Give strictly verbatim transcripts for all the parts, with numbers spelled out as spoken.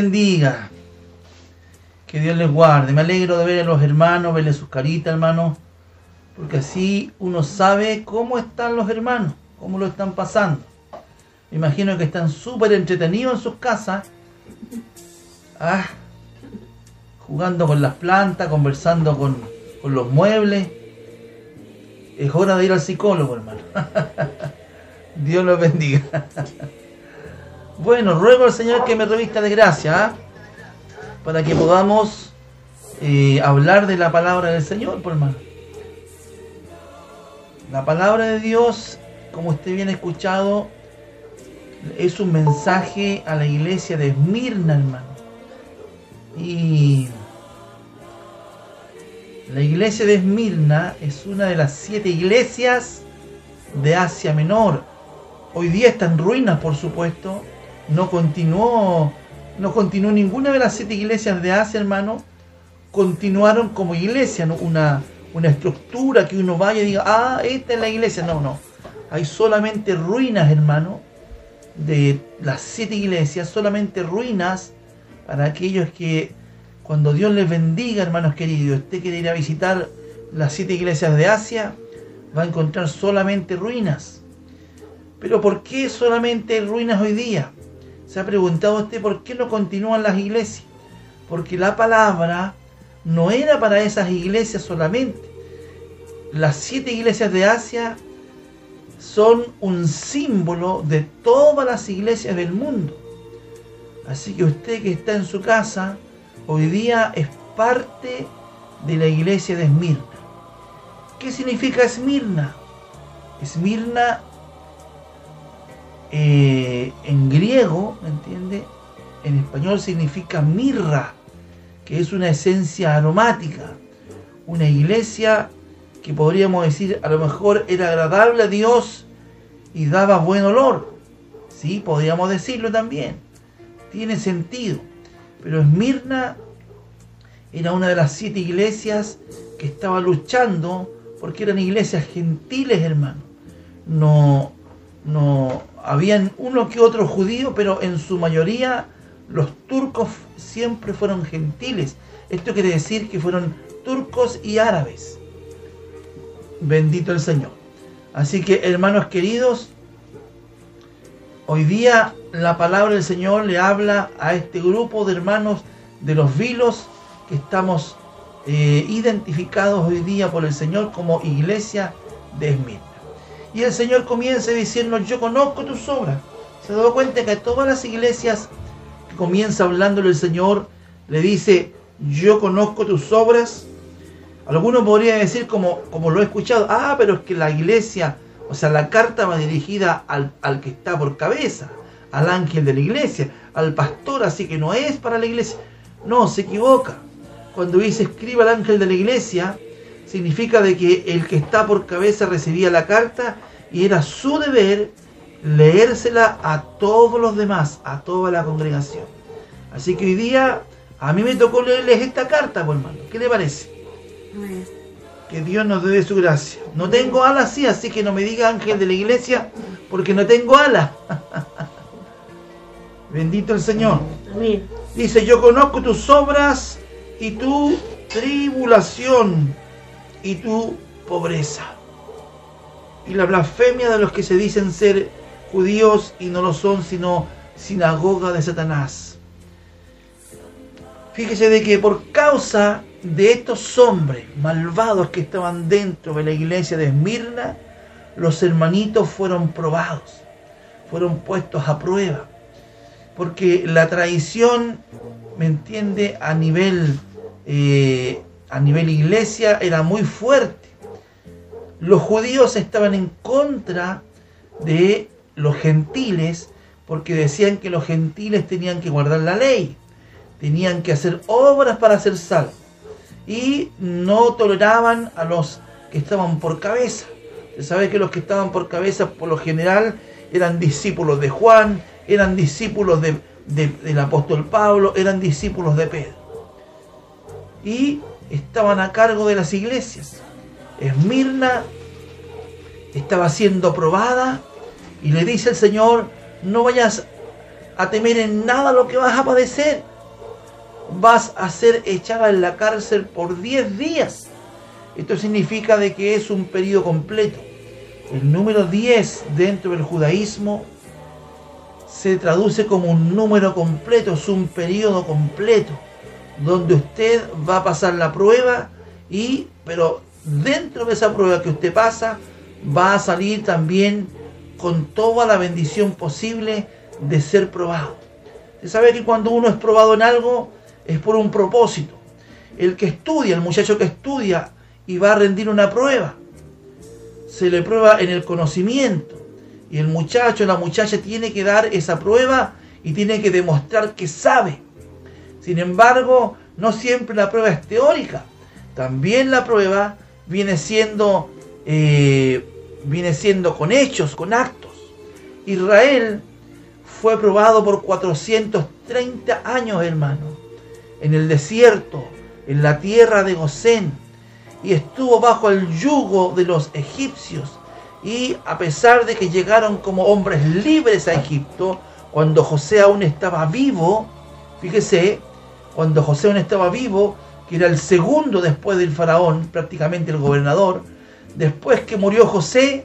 Bendiga, que Dios les guarde. Me alegro de ver a los hermanos, verles sus caritas, hermanos, porque así uno sabe cómo están los hermanos, cómo lo están pasando. Me imagino que están súper entretenidos en sus casas, ah, jugando con las plantas, conversando con, con los muebles. Es hora de ir al psicólogo, hermano. Dios los bendiga. Bueno, ruego al Señor que me revista de gracia, ¿eh? Para que podamos eh, hablar de la palabra del Señor, por hermano. La palabra de Dios, como usted bien ha escuchado, es un mensaje a la iglesia de Esmirna, hermano. Y la iglesia de Esmirna es una de las siete iglesias de Asia Menor. Hoy día está en ruinas, por supuesto. No continuó, no continuó ninguna de las siete iglesias de Asia, hermano. Continuaron como iglesia, ¿no? Una, una estructura que uno vaya y diga, ah, esta es la iglesia. No, no. Hay solamente ruinas, hermano, de las siete iglesias, solamente ruinas para aquellos que, cuando Dios les bendiga, hermanos queridos, usted quiere ir a visitar las siete iglesias de Asia, va a encontrar solamente ruinas. Pero ¿por qué solamente ruinas hoy día? ¿Se ha preguntado usted por qué no continúan las iglesias? Porque la palabra no era para esas iglesias solamente. Las siete iglesias de Asia son un símbolo de todas las iglesias del mundo. Así que usted que está en su casa, hoy día es parte de la iglesia de Esmirna. ¿Qué significa Esmirna? Esmirna eh, en griego, ¿me entiende? En español significa mirra, que es una esencia aromática. Una iglesia que podríamos decir a lo mejor era agradable a Dios y daba buen olor. Sí, podríamos decirlo también. Tiene sentido. Pero Esmirna era una de las siete iglesias que estaba luchando porque eran iglesias gentiles, hermano. No, no, habían uno que otro judío, pero en su mayoría los turcos siempre fueron gentiles. Esto quiere decir que fueron turcos y árabes. Bendito el Señor. Así que, hermanos queridos, hoy día la palabra del Señor le habla a este grupo de hermanos de los Vilos que estamos eh, identificados hoy día por el Señor como iglesia de Esmirna. Y el Señor comienza diciendo, yo conozco tus obras. Se ha dado cuenta que a todas las iglesias que comienza hablándole el Señor, le dice, yo conozco tus obras. Algunos podrían decir, como, como lo he escuchado, ah, pero es que la iglesia, o sea, la carta va dirigida al, al que está por cabeza, al ángel de la iglesia, al pastor, así que no es para la iglesia. No, se equivoca. Cuando dice escriba al ángel de la iglesia, significa de que el que está por cabeza recibía la carta y era su deber leérsela a todos los demás, a toda la congregación. Así que hoy día a mí me tocó leerles esta carta, pues, hermano. ¿Qué le parece? Bueno. Que Dios nos dé su gracia. No tengo alas, sí, así que no me diga ángel de la iglesia, porque no tengo alas. Bendito el Señor. Amén. Dice, yo conozco tus obras y tu tribulación y tu pobreza y la blasfemia de los que se dicen ser judíos y no lo son, sino sinagoga de Satanás. Fíjese de que por causa de estos hombres malvados que estaban dentro de la iglesia de Esmirna, los hermanitos fueron probados, fueron puestos a prueba, porque la traición, ¿me entiende?, a nivel eh, a nivel iglesia era muy fuerte. Los judíos estaban en contra de los gentiles porque decían que los gentiles tenían que guardar la ley, tenían que hacer obras para ser salvos y no toleraban a los que estaban por cabeza. Se sabe que los que estaban por cabeza por lo general eran discípulos de Juan, eran discípulos de, de, del apóstol Pablo, eran discípulos de Pedro y estaban a cargo de las iglesias. Esmirna estaba siendo probada y le dice el Señor, no vayas a temer en nada lo que vas a padecer, vas a ser echada en la cárcel por diez días. Esto significa de que es un periodo completo. El número diez dentro del judaísmo se traduce como un número completo, es un periodo completo, donde usted va a pasar la prueba, y pero dentro de esa prueba que usted pasa, va a salir también con toda la bendición posible de ser probado. Usted sabe que cuando uno es probado en algo, es por un propósito. El que estudia, el muchacho que estudia y va a rendir una prueba, se le prueba en el conocimiento, y el muchacho, la muchacha tiene que dar esa prueba y tiene que demostrar que sabe. Sin embargo, no siempre la prueba es teórica, también la prueba viene siendo, eh, viene siendo con hechos, con actos. Israel fue probado por cuatrocientos treinta años, hermano, en el desierto, en la tierra de Gosén, y estuvo bajo el yugo de los egipcios. Y a pesar de que llegaron como hombres libres a Egipto, cuando José aún estaba vivo, fíjese, cuando José aún estaba vivo, que era el segundo después del faraón, prácticamente el gobernador, después que murió José,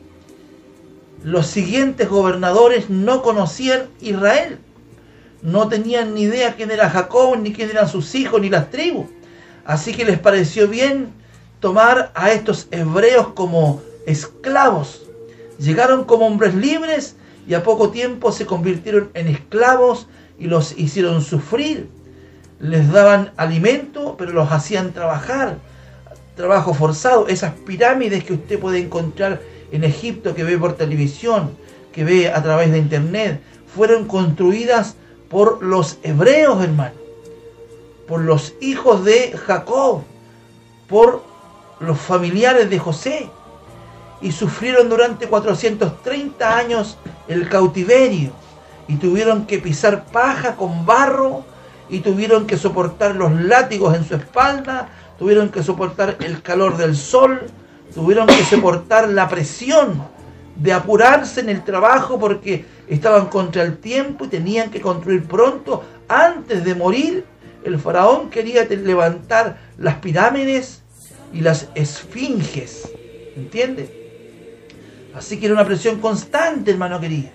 los siguientes gobernadores no conocían Israel, no tenían ni idea quién era Jacob, ni quién eran sus hijos, ni las tribus. Así que les pareció bien tomar a estos hebreos como esclavos. Llegaron como hombres libres y a poco tiempo se convirtieron en esclavos y los hicieron sufrir. Les daban alimento, pero los hacían trabajar, trabajo forzado. Esas pirámides que usted puede encontrar en Egipto, que ve por televisión, que ve a través de internet, fueron construidas por los hebreos, hermano, por los hijos de Jacob, por los familiares de José, y sufrieron durante cuatrocientos treinta años el cautiverio, y tuvieron que pisar paja con barro, y tuvieron que soportar los látigos en su espalda, tuvieron que soportar el calor del sol, tuvieron que soportar la presión de apurarse en el trabajo porque estaban contra el tiempo y tenían que construir pronto. Antes de morir, el faraón quería levantar las pirámides y las esfinges, ¿entiende? Así que era una presión constante, hermano querido.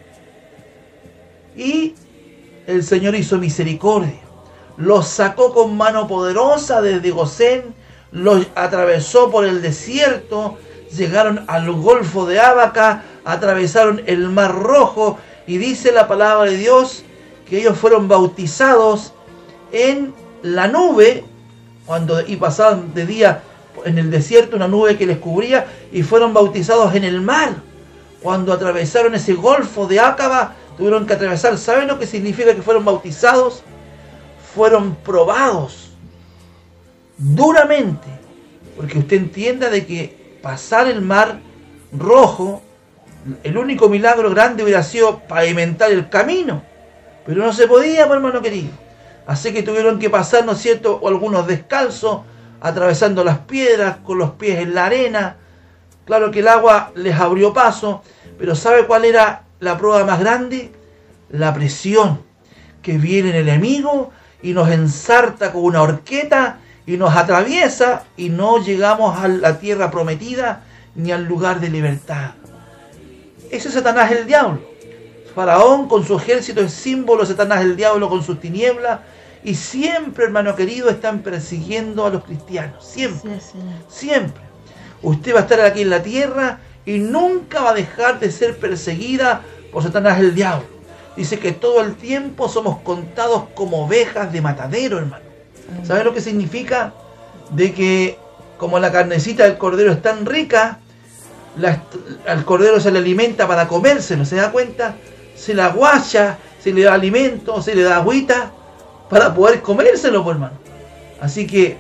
Y el Señor hizo misericordia, los sacó con mano poderosa desde Gosén, los atravesó por el desierto, llegaron al Golfo de Ábaca, atravesaron el Mar Rojo, y dice la palabra de Dios que ellos fueron bautizados en la nube, cuando y pasaban de día en el desierto una nube que les cubría, y fueron bautizados en el mar. Cuando atravesaron ese Golfo de Ácaba, tuvieron que atravesar. ¿Saben lo que significa que fueron bautizados? Fueron probados duramente, porque usted entienda de que pasar el Mar Rojo, el único milagro grande hubiera sido pavimentar el camino, pero no se podía, pues, hermano querido. Así que tuvieron que pasar, ¿no es cierto?, o algunos descalzos, atravesando las piedras, con los pies en la arena. Claro que el agua les abrió paso, pero ¿sabe cuál era la prueba más grande? La presión, que viene el enemigo y nos ensarta con una horqueta y nos atraviesa, y no llegamos a la tierra prometida ni al lugar de libertad. Ese es Satanás, el diablo. Faraón con su ejército es símbolo, Satanás el diablo con sus tinieblas, y siempre, hermano querido, están persiguiendo a los cristianos, siempre, sí, sí. siempre. Usted va a estar aquí en la tierra y nunca va a dejar de ser perseguida por Satanás el diablo. Dice que todo el tiempo somos contados como ovejas de matadero, hermano. ¿Sabe lo que significa? De que como la carnecita del cordero es tan rica, la, al cordero se le alimenta para comérselo, ¿se da cuenta? Se la guacha, se le da alimento, se le da agüita para poder comérselo, pues, hermano. Así que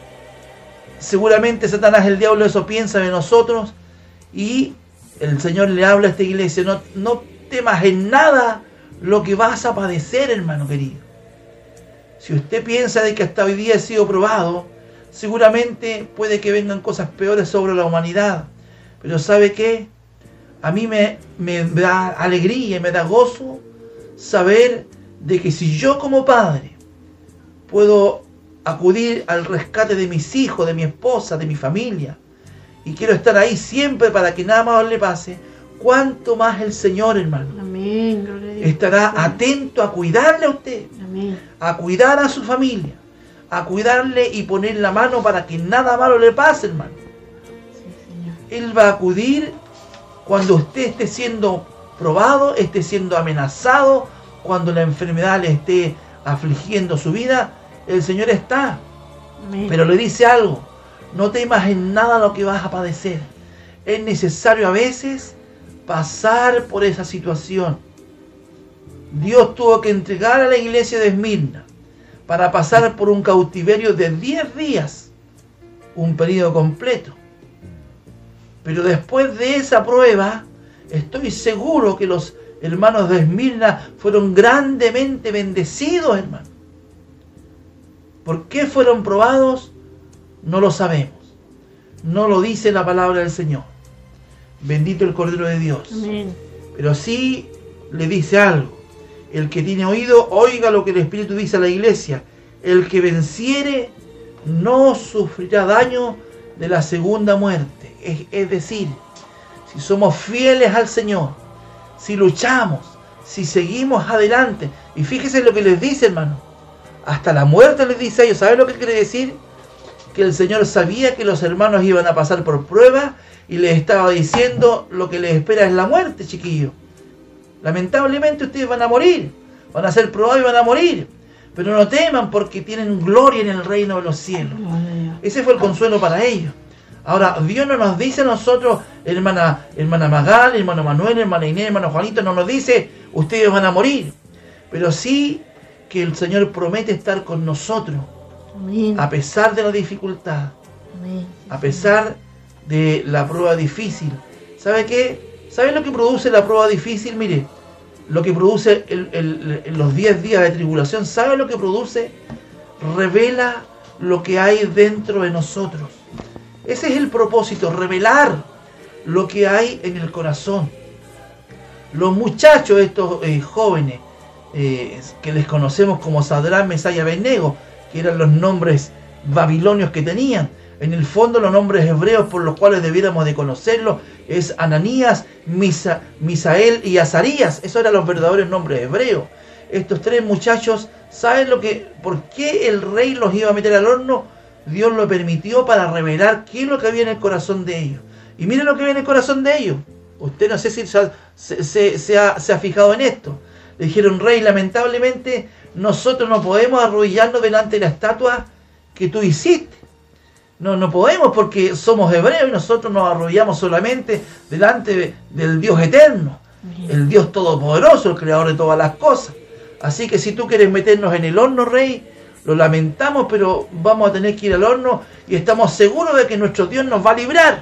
seguramente Satanás el diablo eso piensa de nosotros, y el Señor le habla a esta iglesia: no, no temas en nada lo que vas a padecer, hermano querido. Si usted piensa de que hasta hoy día he sido probado, seguramente puede que vengan cosas peores sobre la humanidad. Pero ¿sabe qué? A mí me, me da alegría y me da gozo saber de que si yo como padre puedo acudir al rescate de mis hijos, de mi esposa, de mi familia, y quiero estar ahí siempre para que nada más le pase, ¿cuánto más el Señor, hermano? Amén, gloria a Dios. Estará atento a cuidarle a usted, Amén. a cuidar a su familia, a cuidarle y poner la mano para que nada malo le pase, hermano. Sí, Señor. Él va a acudir cuando usted esté siendo probado, esté siendo amenazado, cuando la enfermedad le esté afligiendo su vida. El Señor está. Amén. Pero le dice algo: no temas en nada lo que vas a padecer. Es necesario a veces pasar por esa situación. Dios tuvo que entregar a la iglesia de Esmirna para pasar por un cautiverio de diez días, un periodo completo. Pero después de esa prueba, estoy seguro que los hermanos de Esmirna fueron grandemente bendecidos, hermano. ¿Por qué fueron probados? No lo sabemos. No lo dice la palabra del Señor. Bendito el Cordero de Dios. Amén. Pero sí le dice algo. El que tiene oído, oiga lo que el Espíritu dice a la iglesia. El que venciere no sufrirá daño de la segunda muerte. Es, es decir, si somos fieles al Señor, si luchamos, si seguimos adelante. Y fíjese lo que les dice, hermano. Hasta la muerte les dice a ellos. ¿Sabe lo que quiere decir? Que el Señor sabía que los hermanos iban a pasar por pruebas y les estaba diciendo: lo que les espera es la muerte, chiquillos. Lamentablemente ustedes van a morir, van a ser probados y van a morir. Pero no teman, porque tienen gloria en el reino de los cielos. Ese fue el consuelo para ellos. Ahora, Dios no nos dice a nosotros, hermana, hermana Magal, hermano Manuel, hermana Inés, hermano Juanito, no nos dice: ustedes van a morir. Pero sí que el Señor promete estar con nosotros. Amén. A pesar de la dificultad, Amén. a pesar de la prueba difícil. ¿Sabe qué? ¿Sabe lo que produce la prueba difícil? Mire, lo que produce el, el, el, los diez días de tribulación, ¿sabe lo que produce? Revela lo que hay dentro de nosotros. Ese es el propósito, revelar lo que hay en el corazón. Los muchachos, estos eh, jóvenes, eh, que les conocemos como Sadrán, Mesach y Abednego, que eran los nombres babilonios que tenían. En el fondo, los nombres hebreos por los cuales debiéramos de conocerlos es Ananías, Misa, Misael y Azarías. Esos eran los verdaderos nombres hebreos. Estos tres muchachos, ¿saben lo que, por qué el rey los iba a meter al horno? Dios lo permitió para revelar qué es lo que había en el corazón de ellos. Y miren lo que había en el corazón de ellos. Usted no sé si se, se, se, ha, se ha fijado en esto. Le dijeron: rey, lamentablemente nosotros no podemos arrodillarnos delante de la estatua que tú hiciste. No, no podemos, porque somos hebreos y nosotros nos arrodillamos solamente delante de, del Dios eterno, el Dios todopoderoso, el creador de todas las cosas. Así que si tú quieres meternos en el horno, rey, lo lamentamos, pero vamos a tener que ir al horno y estamos seguros de que nuestro Dios nos va a librar.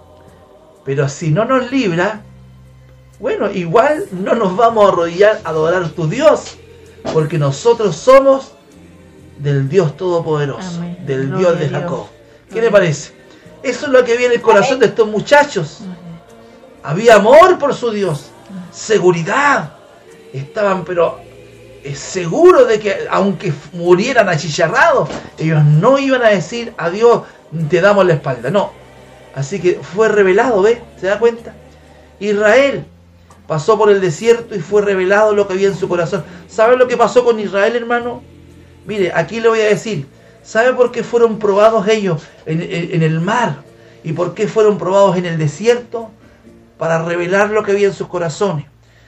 Pero si no nos libra, bueno, igual no nos vamos a arrodillar a adorar a tu Dios, porque nosotros somos del Dios todopoderoso, Amén. del Gloria Dios de a Dios. Jacob. ¿Qué le parece? Eso es lo que había en el corazón de estos muchachos. Había amor por su Dios, seguridad. Estaban pero eh, seguros de que aunque murieran achicharrados, ellos no iban a decir: a Dios te damos la espalda. No. Así que fue revelado, ¿ves? ¿Se da cuenta? Israel pasó por el desierto y fue revelado lo que había en su corazón. ¿Sabe lo que pasó con Israel, hermano? Mire, aquí le voy a decir. ¿Sabe por qué fueron probados ellos en, en, en el mar? ¿Y por qué fueron probados en el desierto? Para revelar lo que había en sus corazones.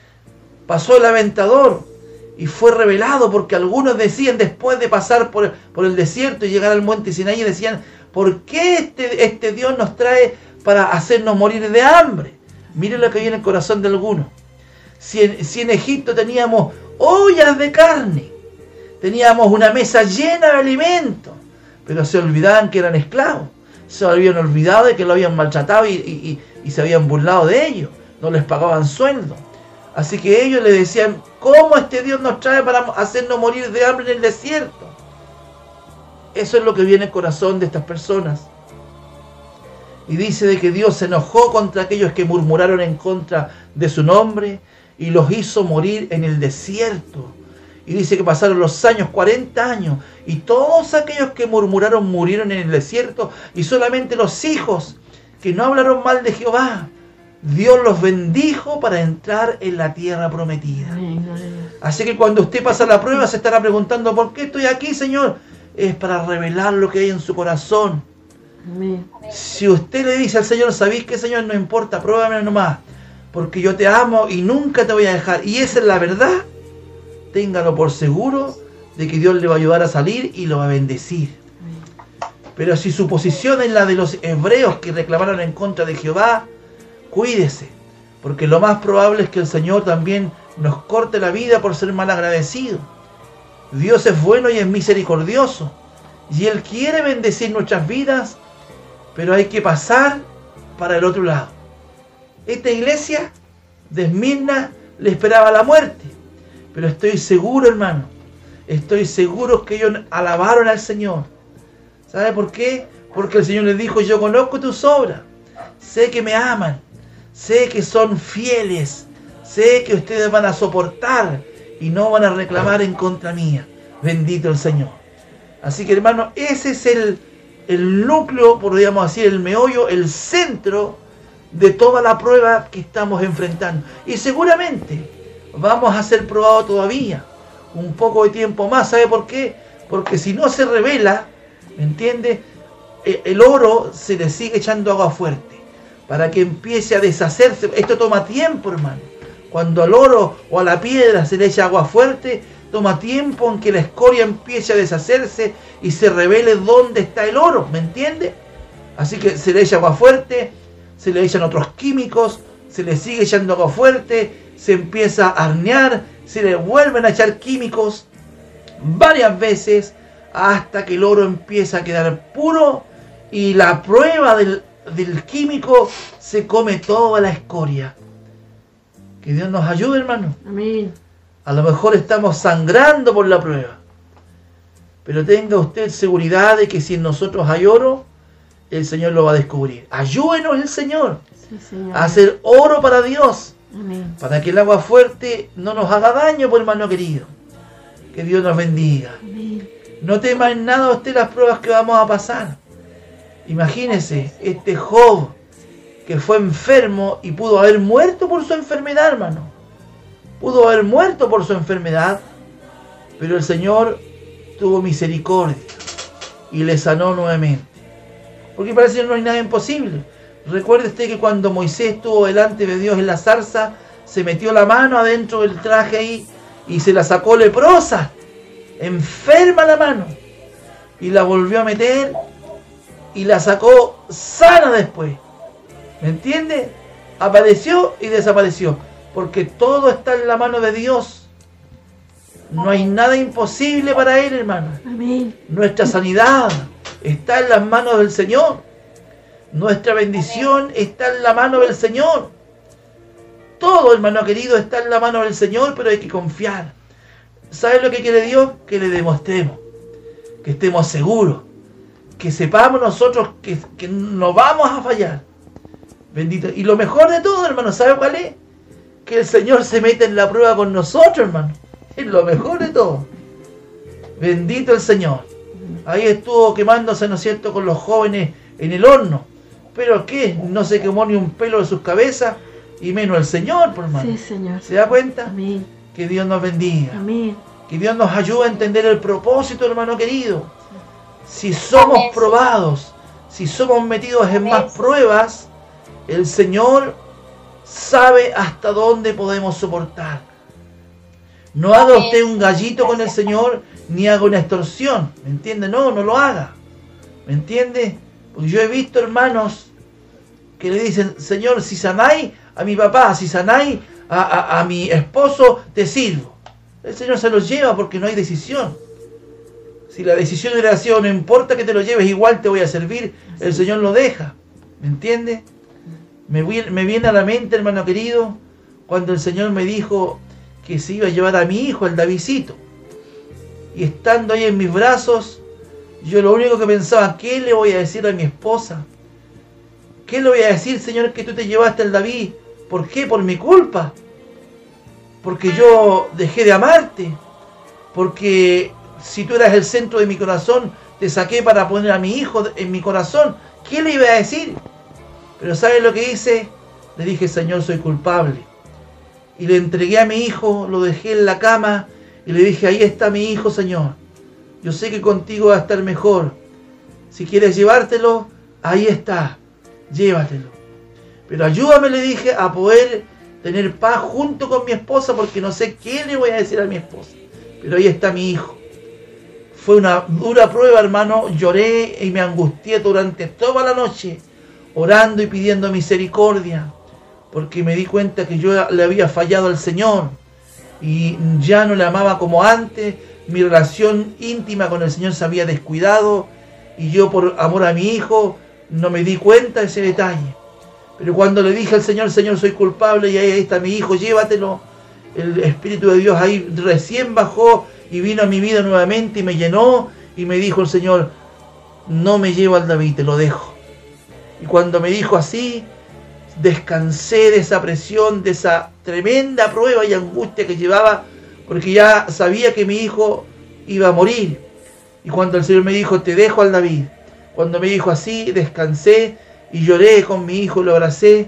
Pasó el aventador y fue revelado, porque algunos decían, después de pasar por, por el desierto y llegar al monte Sinaí, decían: ¿por qué este, este Dios nos trae para hacernos morir de hambre? Miren lo que había en el corazón de algunos. Si en, si en Egipto teníamos ollas de carne, teníamos una mesa llena de alimentos, pero se olvidaban que eran esclavos. Se habían olvidado de que lo habían maltratado y, y, y, y se habían burlado de ellos. No les pagaban sueldo. Así que ellos le decían: ¿cómo este Dios nos trae para hacernos morir de hambre en el desierto? Eso es lo que viene en el corazón de estas personas. Y dice de que Dios se enojó contra aquellos que murmuraron en contra de su nombre y los hizo morir en el desierto. Y dice que pasaron los años, cuarenta años, y todos aquellos que murmuraron murieron en el desierto, y solamente los hijos que no hablaron mal de Jehová, Dios los bendijo para entrar en la tierra prometida. Así que cuando usted pasa la prueba se estará preguntando, ¿por qué estoy aquí, Señor? Es para revelar lo que hay en su corazón. Amén. Si usted le dice al Señor, ¿sabéis qué, Señor? No importa, pruébame nomás, porque yo te amo y nunca te voy a dejar, y esa es la verdad, téngalo por seguro de que Dios le va a ayudar a salir y lo va a bendecir. Pero si su posición es la de los hebreos que reclamaron en contra de Jehová, cuídese, porque lo más probable es que el Señor también nos corte la vida por ser mal agradecido. Dios es bueno y es misericordioso, y Él quiere bendecir nuestras vidas, pero hay que pasar para el otro lado. Esta iglesia de Esmirna le esperaba la muerte, pero estoy seguro, hermano, estoy seguro que ellos alabaron al Señor. ¿Sabe por qué? Porque el Señor les dijo, yo conozco tus obras, sé que me aman, sé que son fieles, sé que ustedes van a soportar y no van a reclamar en contra mía. Bendito el Señor. Así que, hermano, ese es el, el núcleo, podríamos decir, el meollo, el centro de toda la prueba que estamos enfrentando. Y seguramente vamos a ser probados todavía un poco de tiempo más. ¿Sabe por qué? Porque si no se revela, ¿me entiende? El oro se le sigue echando agua fuerte para que empiece a deshacerse. Esto toma tiempo, hermano. Cuando al oro o a la piedra se le echa agua fuerte, toma tiempo en que la escoria empiece a deshacerse y se revele dónde está el oro, ¿me entiende? Así que se le echa agua fuerte, se le echan otros químicos, se le sigue echando agua fuerte, se empieza a hornear, se le vuelven a echar químicos varias veces hasta que el oro empieza a quedar puro y la prueba del, del químico se come toda la escoria. Que Dios nos ayude, hermano. Amén. A lo mejor estamos sangrando por la prueba, pero tenga usted seguridad de que si en nosotros hay oro, el Señor lo va a descubrir. Ayúdenos el Señor, sí, Señor. a hacer oro para Dios. Amén. Para que el agua fuerte no nos haga daño, por hermano querido. Que Dios nos bendiga. Amén. No tema en nada usted las pruebas que vamos a pasar. Imagínese, este Job que fue enfermo y pudo haber muerto por su enfermedad, hermano. Pudo haber muerto por su enfermedad, pero el Señor tuvo misericordia y le sanó nuevamente. Porque parece que no hay nada imposible. Recuerde usted que cuando Moisés estuvo delante de Dios en la zarza, se metió la mano adentro del traje ahí y se la sacó leprosa, enferma la mano, y la volvió a meter y la sacó sana después. ¿Me entiende? Apareció y desapareció, porque todo está en la mano de Dios. No hay nada imposible para Él, hermano. Amén. Nuestra sanidad está en las manos del Señor. Nuestra bendición está en la mano del Señor. Todo, hermano querido, está en la mano del Señor, pero hay que confiar. ¿Sabe lo que quiere Dios? Que le demostremos, que estemos seguros, que sepamos nosotros que, que no vamos a fallar. Bendito. Y lo mejor de todo, hermano, ¿sabe cuál es? Que el Señor se mete en la prueba con nosotros, hermano. Es lo mejor de todo. Bendito el Señor. Ahí estuvo quemándose, ¿no es cierto?, con los jóvenes en el horno. ¿Pero qué? No se quemó ni un pelo de sus cabezas, y menos el Señor, por hermano. Sí, Señor. ¿Se da cuenta? Amén. Que Dios nos bendiga. Amén. Que Dios nos ayude a entender el propósito, hermano querido. Si somos Amén. probados, si somos metidos en más pruebas, el Señor sabe hasta dónde podemos soportar. No haga usted un gallito con el Señor, ni haga una extorsión, ¿me entiende? No, no lo haga, ¿me entiende? Porque yo he visto hermanos que le dicen, Señor, si sanáis a mi papá, si sanáis a, a, a mi esposo, te sirvo. El Señor se los lleva porque no hay decisión. Si la decisión hubiera sido, no importa que te lo lleves, igual te voy a servir, el Señor lo deja, ¿me entiende? Me, me viene a la mente, hermano querido, cuando el Señor me dijo que se iba a llevar a mi hijo, el Davidcito. Y estando ahí en mis brazos, yo lo único que pensaba, ¿qué le voy a decir a mi esposa? ¿Qué le voy a decir, Señor, que tú te llevaste al David? ¿Por qué? Por mi culpa. Porque yo dejé de amarte. porque si tú eras el centro de mi corazón, te saqué para poner a mi hijo en mi corazón. ¿Qué le iba a decir? Pero ¿sabes lo que hice? Le dije, Señor, soy culpable. Y le entregué a mi hijo, lo dejé en la cama y le dije, ahí está mi hijo, Señor. Yo sé que contigo va a estar mejor. Si quieres llevártelo, ahí está, llévatelo. Pero ayúdame, le dije, a poder tener paz junto con mi esposa, porque no sé qué le voy a decir a mi esposa. Pero ahí está mi hijo. Fue una dura prueba, hermano. Lloré y me angustié durante toda la noche, orando y pidiendo misericordia, porque me di cuenta que yo le había fallado al Señor y ya no le amaba como antes. Mi relación íntima con el Señor se había descuidado y yo, por amor a mi hijo, no me di cuenta de ese detalle. Pero cuando le dije al Señor, Señor, soy culpable y ahí está mi hijo, llévatelo, el Espíritu de Dios ahí recién bajó y vino a mi vida nuevamente y me llenó, y me dijo el Señor, no me llevo al David, te lo dejo. Y cuando me dijo así, descansé de esa presión, de esa tremenda prueba y angustia que llevaba, porque ya sabía que mi hijo iba a morir. Y cuando el Señor me dijo, te dejo al David, cuando me dijo así, descansé y lloré con mi hijo, lo abracé.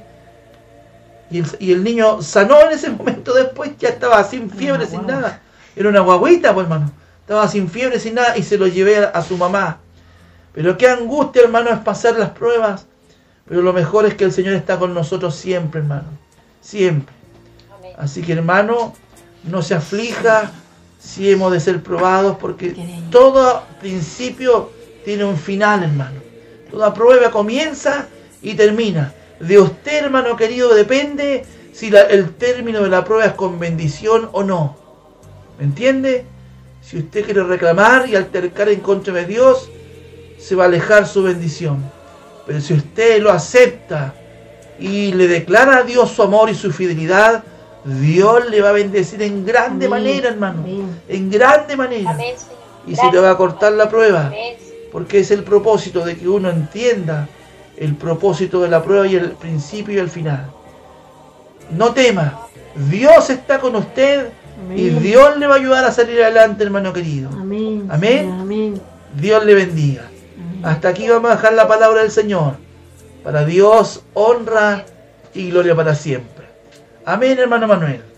Y el, y el niño sanó en ese momento. Después ya estaba sin fiebre, no, sin wow. nada. Era una guaguita, pues, hermano. Estaba sin fiebre, sin nada, y se lo llevé a, a su mamá. Pero qué angustia, hermano, es pasar las pruebas. Pero lo mejor es que el Señor está con nosotros siempre, hermano. Siempre. Amén. Así que, hermano, no se aflija si hemos de ser probados, porque todo principio tiene un final, hermano. Toda prueba comienza y termina. De usted, hermano querido, depende si la, el término de la prueba es con bendición o no. ¿Me entiende? Si usted quiere reclamar y altercar en contra de Dios, se va a alejar su bendición. Pero si usted lo acepta y le declara a Dios su amor y su fidelidad, Dios le va a bendecir en grande Amén. manera, hermano. Amén. En grande manera. Amén, y se le va a cortar la prueba. Amén. Porque es el propósito de que uno entienda el propósito de la prueba y el principio y el final. No tema. Dios está con usted. Amén. Y Dios le va a ayudar a salir adelante, hermano querido. Amén. Amén. Amén. Dios le bendiga. Amén. Hasta aquí vamos a dejar la palabra del Señor. Para Dios, honra y gloria para siempre. Amén, hermano Manuel.